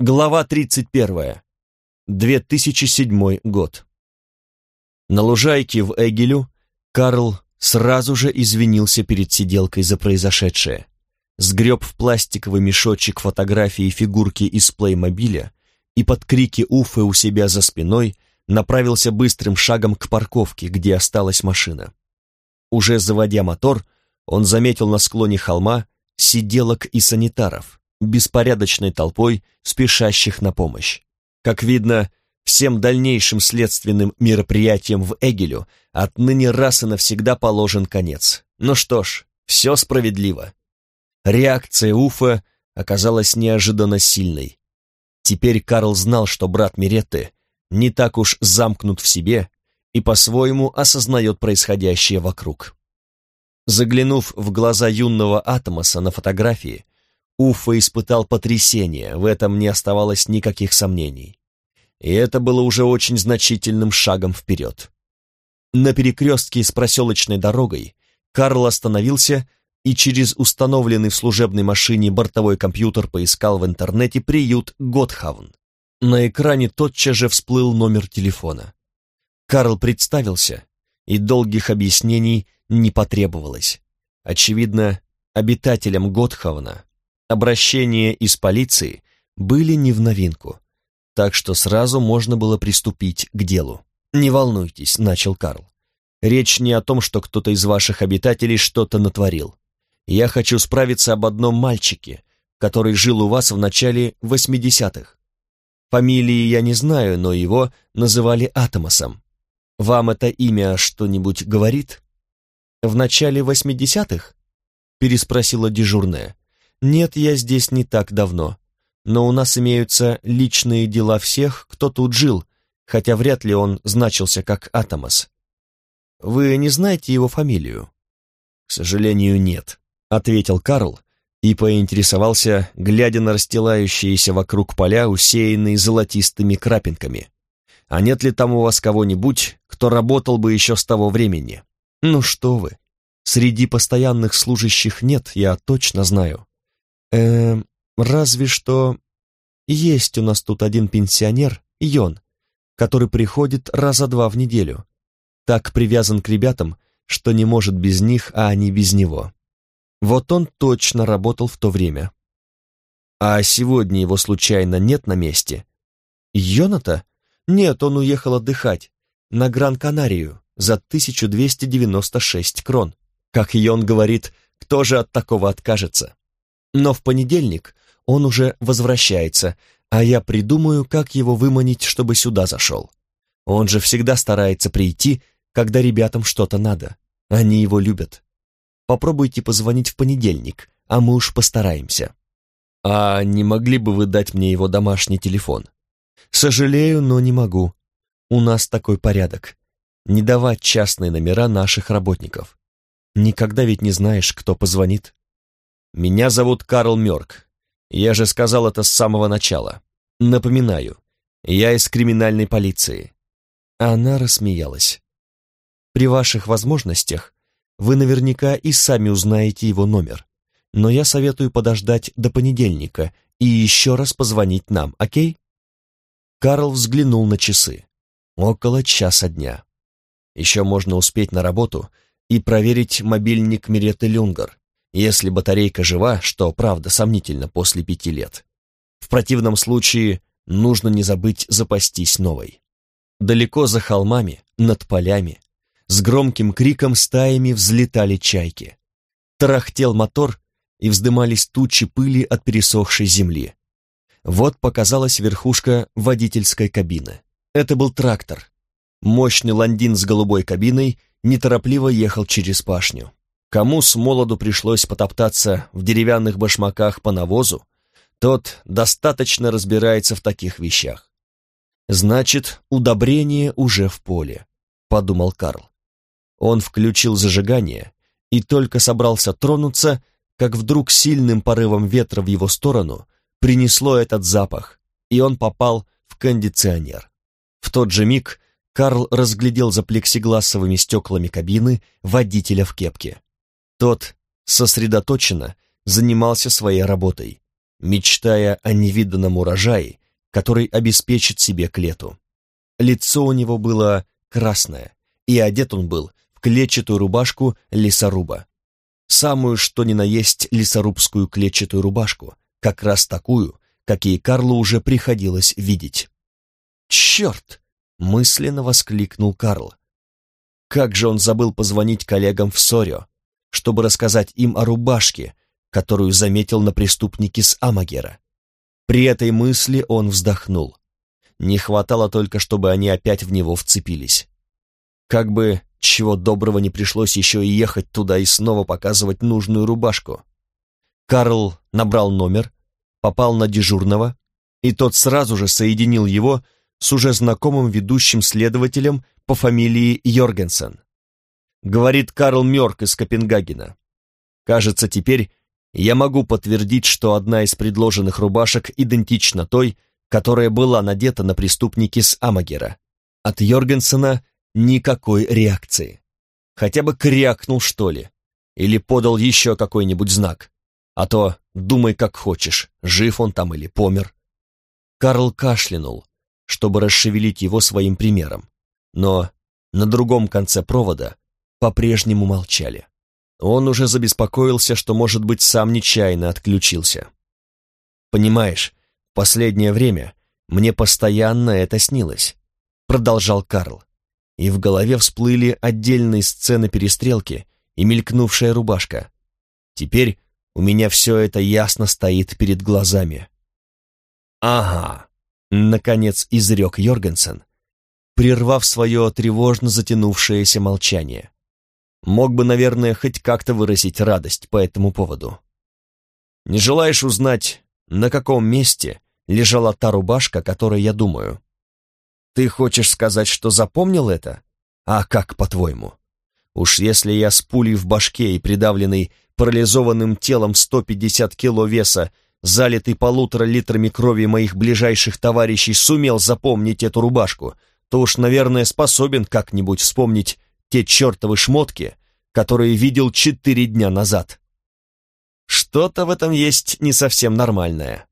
Глава 31. 2007 год. На лужайке в Эгелю Карл сразу же извинился перед сиделкой за произошедшее, сгреб в пластиковый мешочек фотографии фигурки из плеймобиля и под крики Уффе у себя за спиной направился быстрым шагом к парковке, где осталась машина. Уже заводя мотор, он заметил на склоне холма сиделок и санитаров, беспорядочной толпой спешащих на помощь. Как видно, всем дальнейшим следственным мероприятиям в Эгелю отныне раз и навсегда положен конец. Ну что ж, все справедливо. Реакция Уффе оказалась неожиданно сильной. Теперь Карл знал, что брат Миретты не так уж замкнут в себе и по-своему осознает происходящее вокруг. Заглянув в глаза юного Атомаса на фотографии, Уффе испытал потрясение, в этом не оставалось никаких сомнений. И это было уже очень значительным шагом вперед. На перекрестке с проселочной дорогой Карл остановился и через установленный в служебной машине бортовой компьютер поискал в интернете приют Готхавн. На экране тотчас же всплыл номер телефона. Карл представился, и долгих объяснений не потребовалось. Очевидно, обитателям Готхавна обращения из полиции были не в новинку, так что сразу можно было приступить к делу. «Не волнуйтесь», — начал Карл. «Речь не о том, что кто-то из ваших обитателей что-то натворил. Я хочу справиться об одном мальчике, который жил у вас в начале 80-х. Фамилии я не знаю, но его называли Атомасом. Вам это имя что-нибудь говорит?» «В начале 80-х?» — переспросила дежурная. «Нет, я здесь не так давно, но у нас имеются личные дела всех, кто тут жил, хотя вряд ли он значился как Атомас. Вы не знаете его фамилию?» «К сожалению, нет», — ответил Карл и поинтересовался, глядя на расстилающиеся вокруг поля, усеянные золотистыми крапинками. «А нет ли там у вас кого-нибудь, кто работал бы еще с того времени?» «Ну что вы, среди постоянных служащих нет, я точно знаю. Разве что есть у нас тут один пенсионер, Йон, который приходит раза 2 в неделю. Так привязан к ребятам, что не может без них, а они без него. Вот он точно работал в то время. А сегодня его случайно нет на месте?» «Йона-то? Нет, он уехал отдыхать на Гран-Канарию за 1296 крон. Как Йон говорит, кто же от такого откажется? Но в понедельник он уже возвращается, а я придумаю, как его выманить, чтобы сюда зашел. Он же всегда старается прийти, когда ребятам что-то надо. Они его любят. Попробуйте позвонить в понедельник, а мы уж постараемся». «А не могли бы вы дать мне его домашний телефон?» «Сожалею, но не могу. У нас такой порядок. Не давать частные номера наших работников. Никогда ведь не знаешь, кто позвонит». «Меня зовут Карл Мёрк. Я же сказал это с самого начала. Напоминаю, я из криминальной полиции». Она рассмеялась. «При ваших возможностях вы наверняка и сами узнаете его номер, но я советую подождать до понедельника и еще раз позвонить нам, окей?» Карл взглянул на часы. Около часа дня. Еще можно успеть на работу и проверить мобильник Миретты Люнгер, если батарейка жива, что, правда, сомнительно после 5 лет. В противном случае нужно не забыть запастись новой. Далеко за холмами, над полями, с громким криком стаями взлетали чайки. Тарахтел мотор, и вздымались тучи пыли от пересохшей земли. Вот показалась верхушка водительской кабины. Это был трактор. Мощный ландин с голубой кабиной неторопливо ехал через пашню. Кому с молоду пришлось потоптаться в деревянных башмаках по навозу, тот достаточно разбирается в таких вещах. «Значит, удобрение уже в поле», — подумал Карл. Он включил зажигание и только собрался тронуться, как вдруг сильным порывом ветра в его сторону принесло этот запах, и он попал в кондиционер. В тот же миг Карл разглядел за плексигласовыми стеклами кабины водителя в кепке. Тот сосредоточенно занимался своей работой, мечтая о невиданном урожае, который обеспечит себе к лету. Лицо у него было красное, и одет он был в клетчатую рубашку лесоруба. Самую что ни на есть лесорубскую клетчатую рубашку, как раз такую, какие Карлу уже приходилось видеть. «Черт!» — мысленно воскликнул Карл. Как же он забыл позвонить коллегам в Сорио, чтобы рассказать им о рубашке, которую заметил на преступнике с Амагера. При этой мысли он вздохнул. Не хватало только, чтобы они опять в него вцепились. Как бы чего доброго не пришлось еще и ехать туда и снова показывать нужную рубашку. Карл набрал номер, попал на дежурного, и тот сразу же соединил его с уже знакомым ведущим следователем по фамилии Йоргенсен. Говорит Карл Мёрк из Копенгагена. Кажется, теперь я могу подтвердить, что одна из предложенных рубашек идентична той, которая была надета на преступнике с Амагера. От Йоргенсена никакой реакции. Хотя бы крякнул, что ли, или подал еще какой-нибудь знак. А то думай как хочешь, жив он там или помер. Карл кашлянул, чтобы расшевелить его своим примером, но на другом конце провода по-прежнему молчали. Он уже забеспокоился, что, может быть, сам нечаянно отключился. «Понимаешь, в последнее время мне постоянно это снилось», — продолжал Карл, и в голове всплыли отдельные сцены перестрелки и мелькнувшая рубашка. Теперь у меня все это ясно стоит перед глазами. «Ага», — наконец изрек Йоргенсен, прервав свое тревожно затянувшееся молчание. Мог бы, наверное, хоть как-то выразить радость по этому поводу. «Не желаешь узнать, на каком месте лежала та рубашка, о которой я думаю? Ты хочешь сказать, что запомнил это? А как, по-твоему? Уж если я с пулей в башке и придавленный парализованным телом 150 кило веса, залитый 1,5 литрами крови моих ближайших товарищей, сумел запомнить эту рубашку, то уж, наверное, способен как-нибудь вспомнить те чертовы шмотки, которые видел 4 дня назад. Что-то в этом есть не совсем нормальное».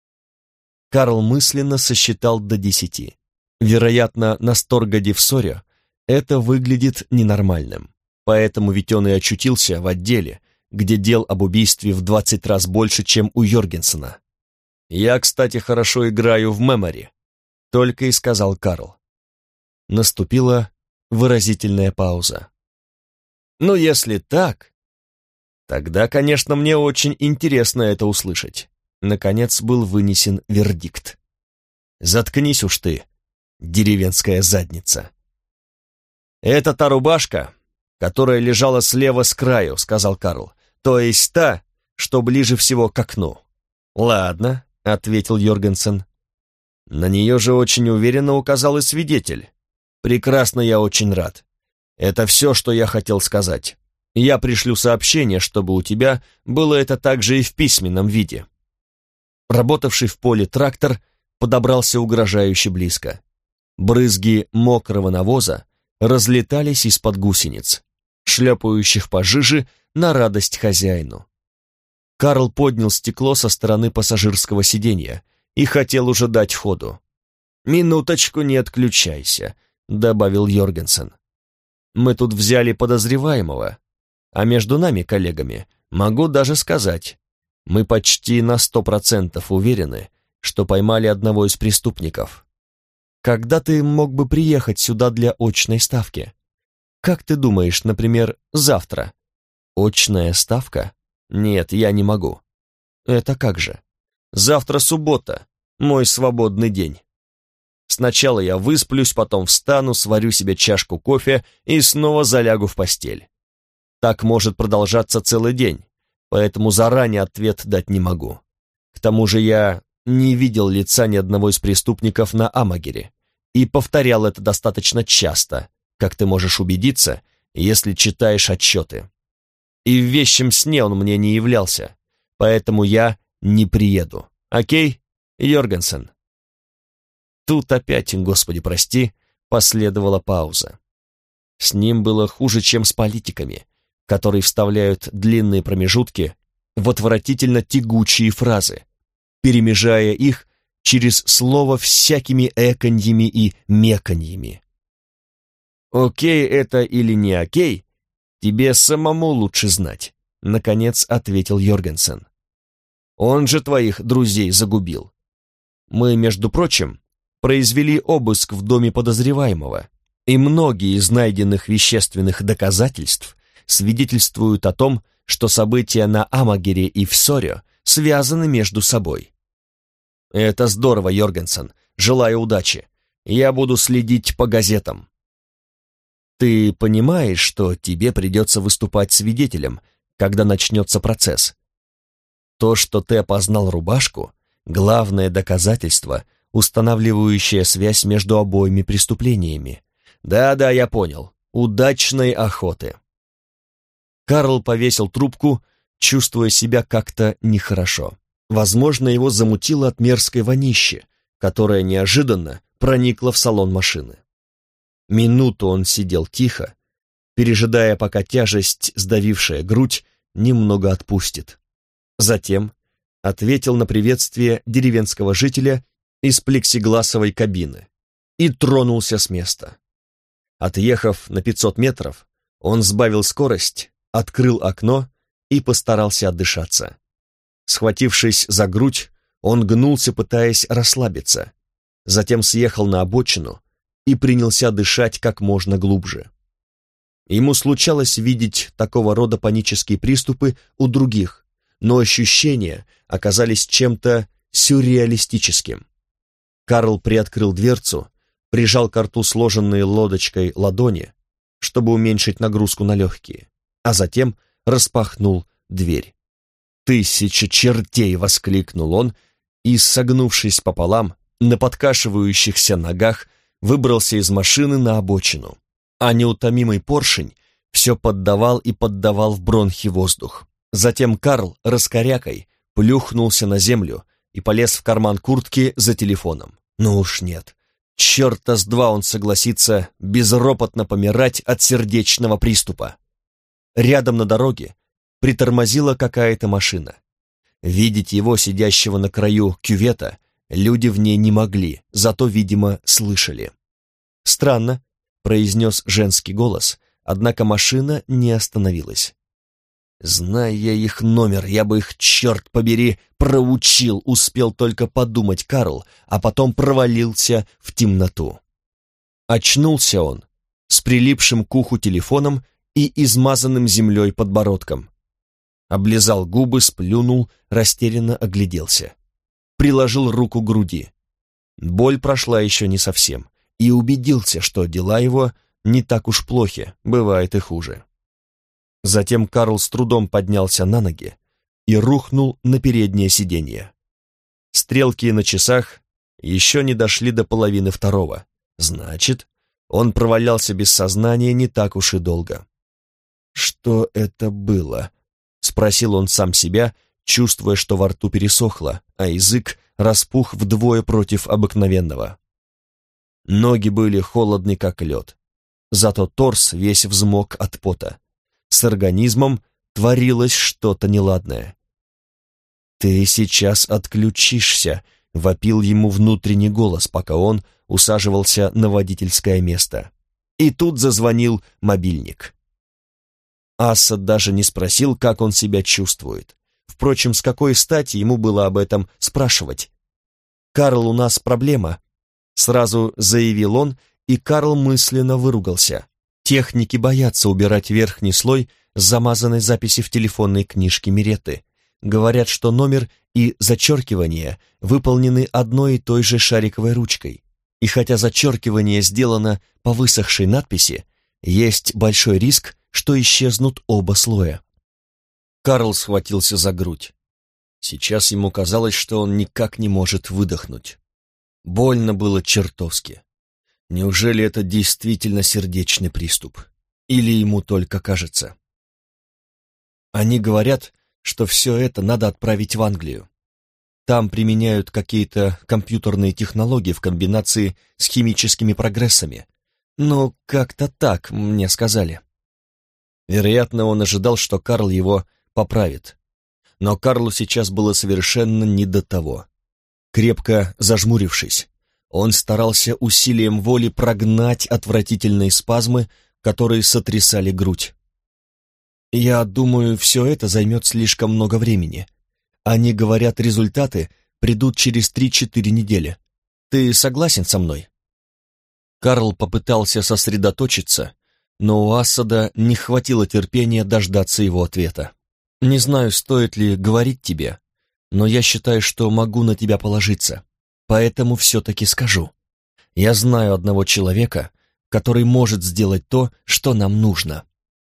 Карл мысленно сосчитал до 10. Вероятно, на Сторгаде в Сорио это выглядит ненормальным. Поэтому ведь он и очутился в отделе, где дел об убийстве в 20 раз больше, чем у Йоргенсена. «Я, кстати, хорошо играю в мемори», — только и сказал Карл. Наступила выразительная пауза. «Ну, если так, тогда, конечно, мне очень интересно это услышать». Наконец был вынесен вердикт. «Заткнись уж ты, деревенская задница». «Это та рубашка, которая лежала слева с краю», — сказал Карл. «То есть та, что ближе всего к окну». «Ладно», — ответил Йоргенсен. «На нее же очень уверенно указал и свидетель. Прекрасно, я очень рад. Это все, что я хотел сказать. Я пришлю сообщение, чтобы у тебя было это также и в письменном виде». Работавший в поле трактор подобрался угрожающе близко. Брызги мокрого навоза разлетались из-под гусениц, шлепающих по жиже на радость хозяину. Карл поднял стекло со стороны пассажирского сиденья и хотел уже дать ходу. «Минуточку, не отключайся», — добавил Йоргенсен. «Мы тут взяли подозреваемого, а между нами, коллегами, могу даже сказать, мы почти на 100% уверены, что поймали одного из преступников. Когда ты мог бы приехать сюда для очной ставки? Как ты думаешь, например, завтра? Очная ставка? Нет, я не могу. Это как же? Завтра суббота, мой свободный день. Сначала я высплюсь, потом встану, сварю себе чашку кофе и снова залягу в постель. Так может продолжаться целый день, поэтому заранее ответ дать не могу. К тому же я не видел лица ни одного из преступников на Амагере и повторял это достаточно часто, как ты можешь убедиться, если читаешь отчеты. И в вещем сне он мне не являлся, поэтому я не приеду. Окей, Йоргенсен?» Тут опять, Господи прости, последовала пауза. С ним было хуже, чем с политиками, которые вставляют длинные промежутки в отвратительно тягучие фразы, перемежая их через слово всякими эканьями и меканьями. «Окей это или не окей, тебе самому лучше знать», — наконец ответил Йоргенсен. «Он же твоих друзей загубил. Мы, между прочим, произвели обыск в доме подозреваемого, и многие из найденных вещественных доказательств свидетельствуют о том, что события на Амагере и в Соре связаны между собой». «Это здорово, Йоргенсен. Желаю удачи. Я буду следить по газетам». «Ты понимаешь, что тебе придется выступать свидетелем, когда начнется процесс? То, что ты опознал рубашку, главное доказательство, устанавливающее связь между обоими преступлениями. Да, я понял. Удачной охоты». Карл повесил трубку, чувствуя себя как-то нехорошо. Возможно, его замутило от мерзкой вонищи, которая неожиданно проникла в салон машины. Минуту он сидел тихо, пережидая, пока тяжесть, сдавившая грудь, немного отпустит. Затем ответил на приветствие деревенского жителя из плексигласовой кабины и тронулся с места. Отъехав на 500 метров, он сбавил скорость, открыл окно и постарался отдышаться. Схватившись за грудь, он гнулся, пытаясь расслабиться. Затем съехал на обочину и принялся дышать как можно глубже. Ему случалось видеть такого рода панические приступы у других, но ощущения оказались чем-то сюрреалистическим. Карл приоткрыл дверцу, прижал к рту сложенные лодочкой ладони, чтобы уменьшить нагрузку на легкие, а затем распахнул дверь. «Тысяча чертей!» — воскликнул он и, согнувшись пополам, на подкашивающихся ногах выбрался из машины на обочину, а неутомимый поршень все поддавал и поддавал в бронхи воздух. Затем Карл раскорякой плюхнулся на землю и полез в карман куртки за телефоном. Ну уж нет, черта с два он согласится безропотно помирать от сердечного приступа. Рядом на дороге притормозила какая-то машина. Видеть его, сидящего на краю кювета, люди в ней не могли, зато, видимо, слышали. «Странно», — произнес женский голос, однако машина не остановилась. «Зная я их номер, я бы их, черт побери, проучил», — успел только подумать Карл, а потом провалился в темноту. Очнулся он с прилипшим к уху телефоном и измазанным землей подбородком. Облизал губы, сплюнул, растерянно огляделся. Приложил руку к груди. Боль прошла еще не совсем, и убедился, что дела его не так уж плохи, бывает и хуже. Затем Карл с трудом поднялся на ноги и рухнул на переднее сиденье. Стрелки на часах еще не дошли до половины второго. Значит, он провалялся без сознания не так уж и долго. «Что это было?» — спросил он сам себя, чувствуя, что во рту пересохло, а язык распух вдвое против обыкновенного. Ноги были холодны, как лед, зато торс весь взмок от пота. С организмом творилось что-то неладное. «Ты сейчас отключишься», — вопил ему внутренний голос, пока он усаживался на водительское место. И тут зазвонил мобильник. Асад даже не спросил, как он себя чувствует. Впрочем, с какой стати ему было об этом спрашивать? «Карл, у нас проблема», — сразу заявил он, и Карл мысленно выругался. Техники боятся убирать верхний слой замазанной записи в телефонной книжке Миретты. Говорят, что номер и зачеркивание выполнены одной и той же шариковой ручкой. И хотя зачеркивание сделано по высохшей надписи, есть большой риск, что исчезнут оба слоя. Карл схватился за грудь. Сейчас ему казалось, что он никак не может выдохнуть. Больно было чертовски. Неужели это действительно сердечный приступ? Или ему только кажется? Они говорят, что все это надо отправить в Англию. Там применяют какие-то компьютерные технологии в комбинации с химическими прогрессами. Но как-то так мне сказали. Вероятно, он ожидал, что Карл его поправит. Но Карлу сейчас было совершенно не до того. крепко зажмурившись. Он старался усилием воли прогнать отвратительные спазмы, которые сотрясали грудь. «Я думаю, все это займет слишком много времени. Они говорят, результаты придут через 3-4 недели. Ты согласен со мной?» Карл попытался сосредоточиться, но у Асада не хватило терпения дождаться его ответа. «Не знаю, стоит ли говорить тебе, но я считаю, что могу на тебя положиться, поэтому все-таки скажу. Я знаю одного человека, который может сделать то, что нам нужно».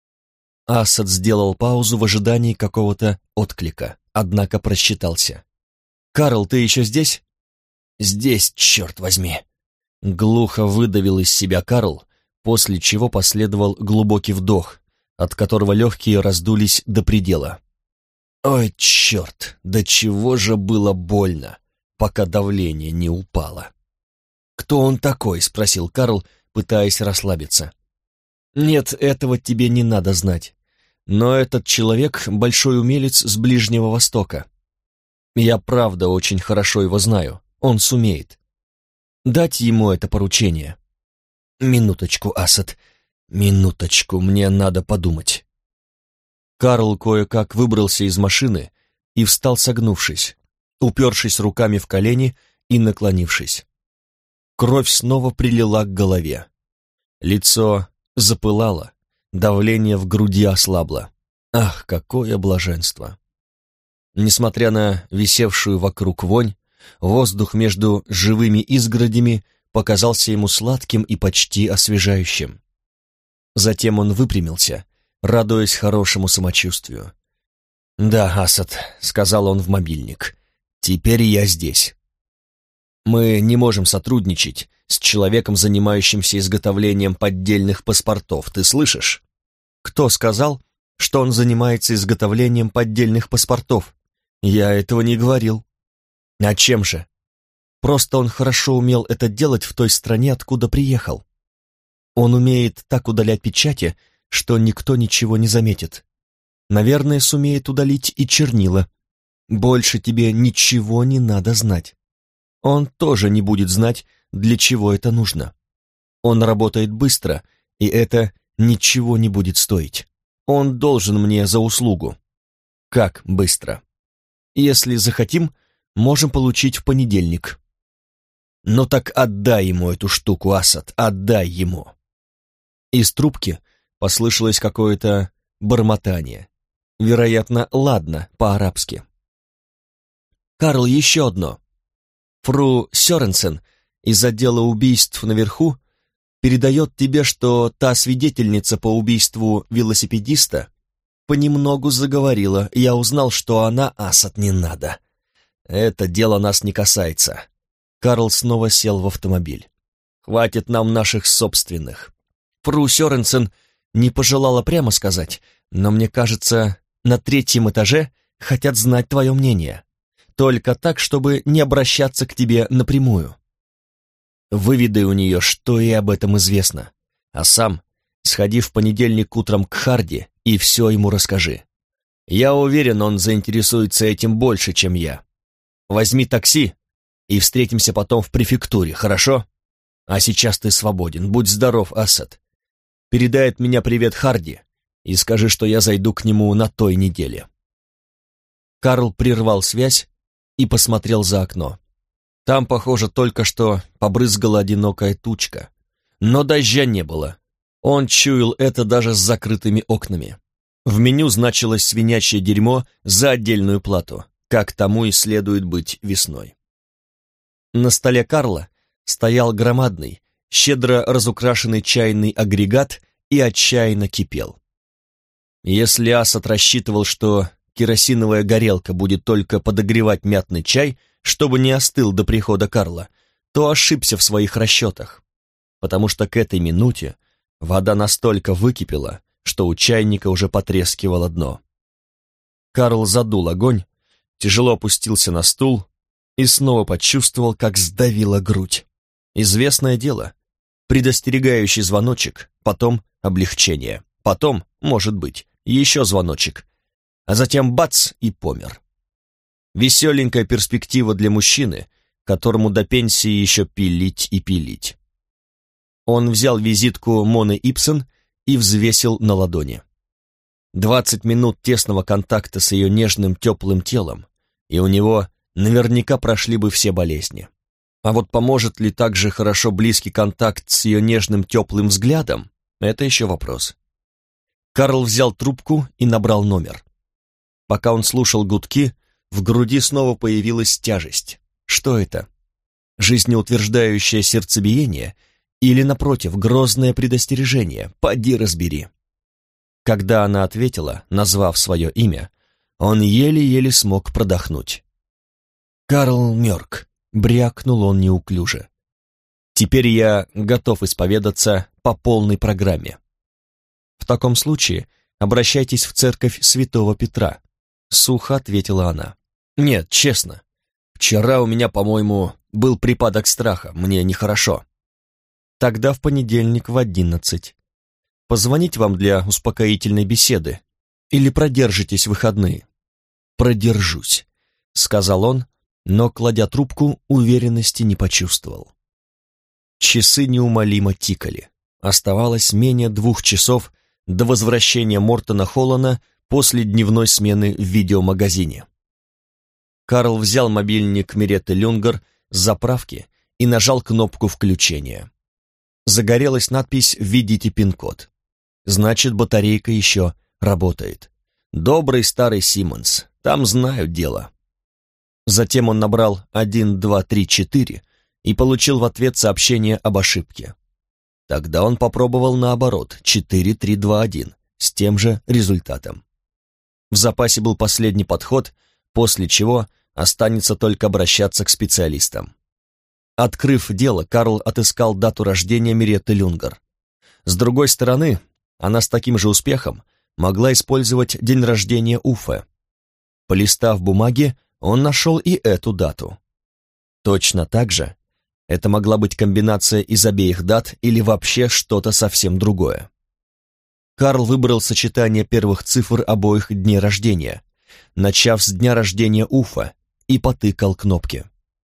Асад сделал паузу в ожидании какого-то отклика, однако просчитался. «Карл, ты еще здесь?» «Здесь, черт возьми!» Глухо выдавил из себя Карл, после чего последовал глубокий вдох, от которого легкие раздулись до предела. «Ой, черт, до чего же было больно, пока давление не упало!» «Кто он такой?» — спросил Карл, пытаясь расслабиться. «Нет, этого тебе не надо знать. Но этот человек — большой умелец с Ближнего Востока. Я правда очень хорошо его знаю, он сумеет. Дать ему это поручение». «Минуточку, Асад, минуточку, мне надо подумать». Карл кое-как выбрался из машины и встал согнувшись, упершись руками в колени и наклонившись. Кровь снова прилила к голове. Лицо запылало, давление в груди ослабло. Ах, какое блаженство! Несмотря на висевшую вокруг вонь, воздух между живыми изгородями показался ему сладким и почти освежающим. Затем он выпрямился, радуясь хорошему самочувствию. «Да, Асад», — сказал он в мобильник, — «теперь я здесь. Мы не можем сотрудничать с человеком, занимающимся изготовлением поддельных паспортов, ты слышишь?» «Кто сказал, что он занимается изготовлением поддельных паспортов? Я этого не говорил». «А чем же?» «Просто он хорошо умел это делать в той стране, откуда приехал. Он умеет так удалять печати, что никто ничего не заметит. Наверное, сумеет удалить и чернила. Больше тебе ничего не надо знать. Он тоже не будет знать, для чего это нужно. Он работает быстро, и это ничего не будет стоить. Он должен мне за услугу». «Как быстро?» «Если захотим, можем получить в понедельник». «Ну так отдай ему эту штуку, Асад, отдай ему». Из трубки послышалось какое-то бормотание. Вероятно, «ладно» по-арабски. «Карл, еще одно. Фру Сёренсен из отдела убийств наверху передает тебе, что та свидетельница по убийству велосипедиста понемногу заговорила. Я узнал, что она, Асад, не надо. Это дело нас не касается». Карл снова сел в автомобиль. «Хватит нам наших собственных. Фру Сёренсен не пожелала прямо сказать, но мне кажется, на 3-м этаже хотят знать твое мнение. Только так, чтобы не обращаться к тебе напрямую. Выведай у нее, что ей об этом известно, а сам сходи в понедельник утром к Харди и все ему расскажи. Я уверен, он заинтересуется этим больше, чем я. Возьми такси и встретимся потом в префектуре, хорошо? А сейчас ты свободен, будь здоров, Асад. Передай от меня привет Харди и скажи, что я зайду к нему на той неделе». Карл прервал связь и посмотрел за окно. Там, похоже, только что побрызгала одинокая тучка. Но дождя не было. Он чуял это даже с закрытыми окнами. В меню значилось свинячье дерьмо за отдельную плату, как тому и следует быть весной. На столе Карла стоял громадный, щедро разукрашенный чайный агрегат и отчаянно кипел. Если Асад рассчитывал, что керосиновая горелка будет только подогревать мятный чай, чтобы не остыл до прихода Карла, то ошибся в своих расчетах, потому что к этой минуте вода настолько выкипела, что у чайника уже потрескивало дно. Карл задул огонь, тяжело опустился на стул и снова почувствовал, как сдавила грудь. Известное дело, предостерегающий звоночек, потом облегчение, потом, может быть, еще звоночек, а затем бац и помер. Веселенькая перспектива для мужчины, которому до пенсии еще пилить и пилить. Он взял визитку Моны Ипсон и взвесил на ладони. 20 минут тесного контакта с ее нежным теплым телом, и у него наверняка прошли бы все болезни. А вот поможет ли также хорошо близкий контакт с ее нежным теплым взглядом, это еще вопрос. Карл взял трубку и набрал номер. Пока он слушал гудки, в груди снова появилась тяжесть. Что это? Жизнеутверждающее сердцебиение или, напротив, грозное предостережение? Поди разбери. Когда она ответила, назвав свое имя, он еле-еле смог продохнуть. «Карл Мёрк», — брякнул он неуклюже. «Теперь я готов исповедаться по полной программе». «В таком случае обращайтесь в церковь Святого Петра», — сухо ответила она. «Нет, честно. Вчера у меня, по-моему, был припадок страха, мне нехорошо». «Тогда в понедельник в 11. Позвонить вам для успокоительной беседы или продержитесь выходные?» «Продержусь», — сказал он, но, кладя трубку, уверенности не почувствовал. Часы неумолимо тикали. Оставалось менее 2 часов до возвращения Мортона Холлана после дневной смены в видеомагазине. Карл взял мобильник Миретты Люнгер с заправки и нажал кнопку включения. Загорелась надпись «Введите пин-код». Значит, батарейка еще работает. Добрый старый Симмонс, там знают дело. Затем он набрал 1234 и получил в ответ сообщение об ошибке. Тогда он попробовал наоборот, 4321, с тем же результатом. В запасе был последний подход, после чего останется только обращаться к специалистам. Открыв дело, Карл отыскал дату рождения Миретты Люнгер. С другой стороны, она с таким же успехом могла использовать день рождения Уффе. Полистав бумаги, он нашел и эту дату. Точно так же это могла быть комбинация из обеих дат или вообще что-то совсем другое. Карл выбрал сочетание первых цифр обоих дней рождения, начав с дня рождения Уффе, и потыкал кнопки.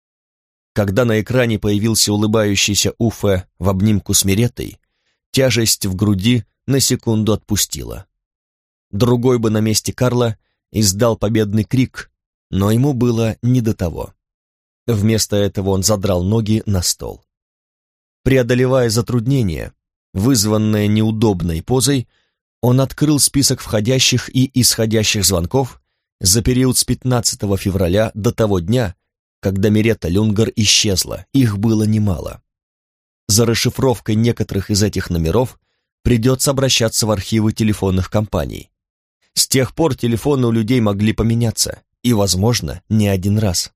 Когда на экране появился улыбающийся Уффе в обнимку с Миреттой, тяжесть в груди на секунду отпустила. Другой бы на месте Карла издал победный крик, но ему было не до того. Вместо этого он задрал ноги на стол. Преодолевая затруднение, вызванное неудобной позой, он открыл список входящих и исходящих звонков за период с 15 февраля до того дня, когда Миретта Люнгер исчезла, их было немало. За расшифровкой некоторых из этих номеров придется обращаться в архивы телефонных компаний. С тех пор телефоны у людей могли поменяться, и, возможно, не один раз.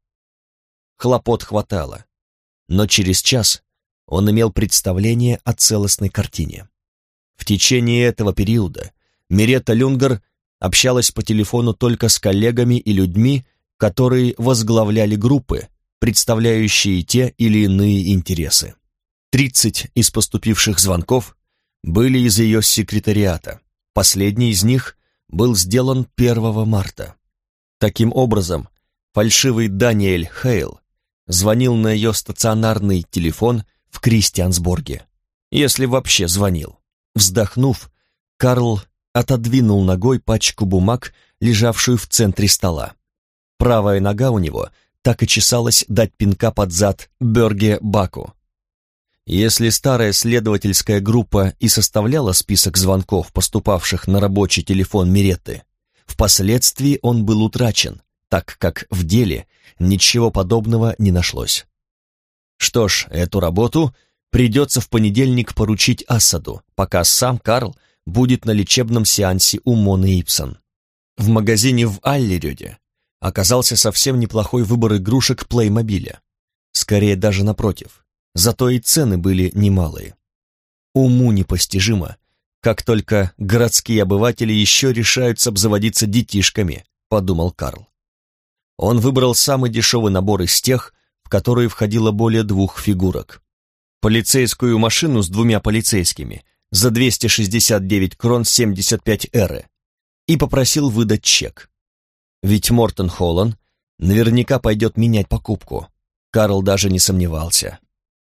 Хлопот хватало, но через час он имел представление о целостной картине. В течение этого периода Миретта Люнгер общалась по телефону только с коллегами и людьми, которые возглавляли группы, представляющие те или иные интересы. 30 из поступивших звонков были из ее секретариата. Последний из них был сделан 1 марта. Таким образом, фальшивый Даниэль Хейл звонил на ее стационарный телефон в Кристиансборге, если вообще звонил. Вздохнув, Карл отодвинул ногой пачку бумаг, лежавшую в центре стола. Правая нога у него так и чесалась дать пинка под зад Бёрге Баку. Если старая следовательская группа и составляла список звонков, поступавших на рабочий телефон Миретты, впоследствии он был утрачен, так как в деле ничего подобного не нашлось. Что ж, эту работу придется в понедельник поручить Асаду, пока сам Карл будет на лечебном сеансе у Моны Ипсон. В магазине в Аллерёде оказался совсем неплохой выбор игрушек Плеймобиля. Скорее даже напротив, зато и цены были немалые. Уму непостижимо, как только городские обыватели еще решаются обзаводиться детишками, подумал Карл. Он выбрал самый дешевый набор из тех, в которые входило более 2 фигурок. Полицейскую машину с 2 полицейскими за 269 крон 75 эры и попросил выдать чек. Ведь Мортон Холлан наверняка пойдет менять покупку. Карл даже не сомневался.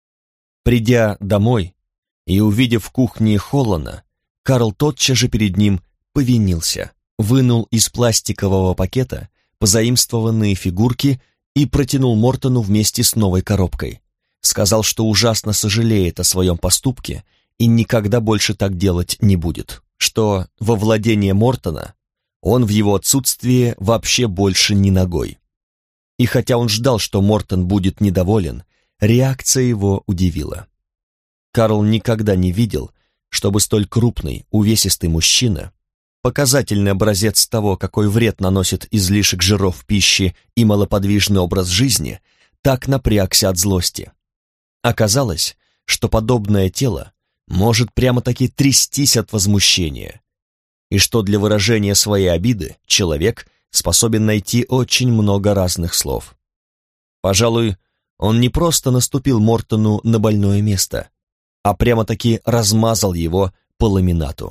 Придя домой и увидев в кухне Холлана, Карл тотчас же перед ним повинился, вынул из пластикового пакета позаимствованные фигурки и протянул Мортону вместе с новой коробкой. Сказал, что ужасно сожалеет о своем поступке и никогда больше так делать не будет, что во владение Мортона он в его отсутствие вообще больше ни ногой. И хотя он ждал, что Мортон будет недоволен, реакция его удивила. Карл никогда не видел, чтобы столь крупный, увесистый мужчина, показательный образец того, какой вред наносит излишек жиров в пище и малоподвижный образ жизни, так напрягся от злости. Оказалось, что подобное тело может прямо-таки трястись от возмущения, и что для выражения своей обиды человек способен найти очень много разных слов. Пожалуй, он не просто наступил Мортону на больное место, а прямо-таки размазал его по ламинату.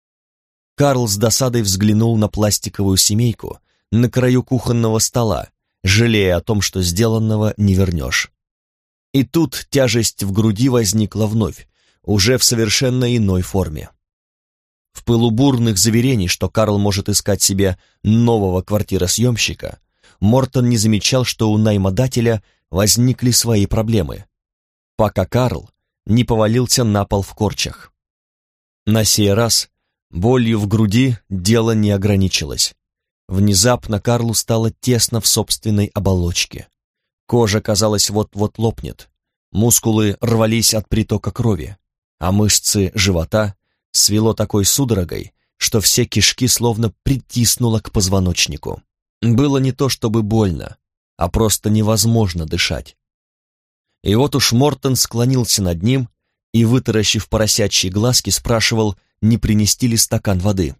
Карл с досадой взглянул на пластиковую семейку на краю кухонного стола, жалея о том, что сделанного не вернешь. И тут тяжесть в груди возникла вновь, уже в совершенно иной форме. В пылу бурных заверений, что Карл может искать себе нового квартиросъемщика, Мортон не замечал, что у наймодателя возникли свои проблемы, пока Карл не повалился на пол в корчах. На сей раз болью в груди дело не ограничилось. Внезапно Карлу стало тесно в собственной оболочке. Кожа, казалось, вот-вот лопнет, мускулы рвались от притока крови, а мышцы живота свело такой судорогой, что все кишки словно притиснуло к позвоночнику. Было не то чтобы больно, а просто невозможно дышать. И вот уж Мортон склонился над ним и, вытаращив поросячьи глазки, спрашивал, не принести ли стакан воды.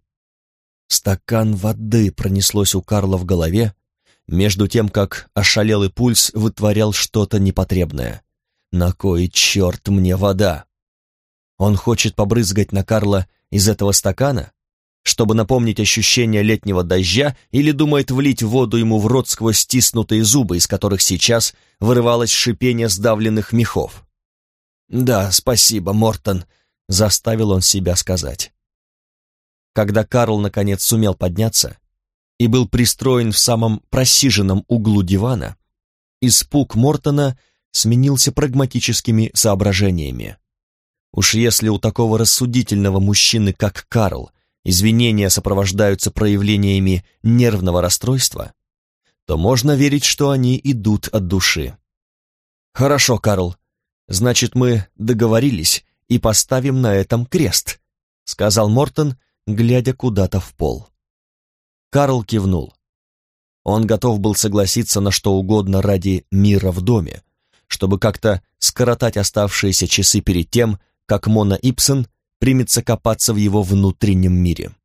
«Стакан воды» пронеслось у Карла в голове, между тем, как ошалелый пульс вытворял что-то непотребное. «На кой черт мне вода?» Он хочет побрызгать на Карла из этого стакана, чтобы напомнить ощущение летнего дождя, или думает влить воду ему в рот сквозь стиснутые зубы, из которых сейчас вырывалось шипение сдавленных мехов. «Да, спасибо, Мортон», — заставил он себя сказать. Когда Карл наконец сумел подняться и был пристроен в самом просиженном углу дивана, испуг Мортона сменился прагматическими соображениями. Уж если у такого рассудительного мужчины, как Карл, извинения сопровождаются проявлениями нервного расстройства, то можно верить, что они идут от души. «Хорошо, Карл, значит, мы договорились и поставим на этом крест», сказал Мортон, глядя куда-то в пол. Карл кивнул. Он готов был согласиться на что угодно ради мира в доме, чтобы как-то скоротать оставшиеся часы перед тем, как Мона Ипсон примется копаться в его внутреннем мире.